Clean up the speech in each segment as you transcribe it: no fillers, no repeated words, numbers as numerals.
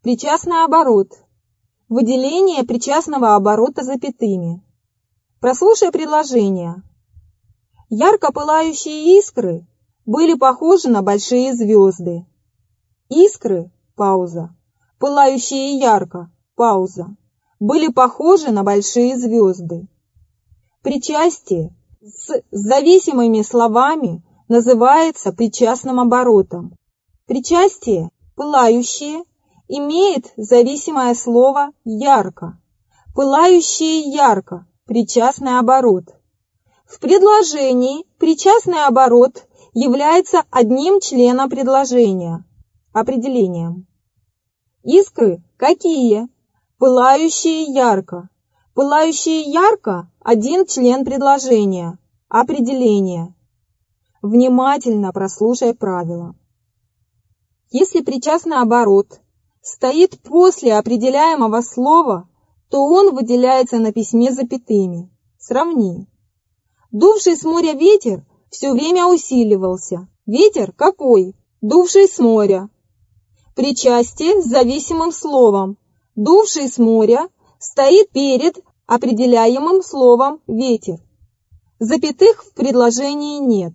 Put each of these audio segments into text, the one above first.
Причастный оборот. Выделение причастного оборота запятыми. Прослушай предложение. Ярко пылающие искры были похожи на большие звезды. Искры, пауза, пылающие ярко, пауза, были похожи на большие звезды. Причастие с зависимыми словами называется причастным оборотом. Причастие, пылающее, имеет зависимое слово «ярко». Пылающее ярко, причастный оборот. В предложении причастный оборот является одним членом предложения. Определением. Искры какие? Пылающие ярко. Пылающие ярко – один член предложения. Определение. Внимательно прослушай правила. Если причастный оборот стоит после определяемого слова, то он выделяется на письме запятыми. Сравни. Дувший с моря ветер все время усиливался. Ветер какой? Дувший с моря. Причастие с зависимым словом. Дувший с моря стоит перед определяемым словом ветер. Запятых в предложении нет.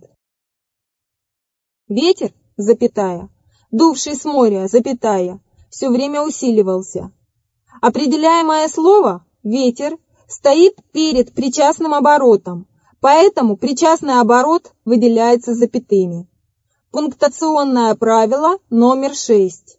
Ветер, запятая, дувший с моря, запятая, все время усиливался. Определяемое слово ветер стоит перед причастным оборотом, поэтому причастный оборот выделяется запятыми. Пунктуационное правило номер 6.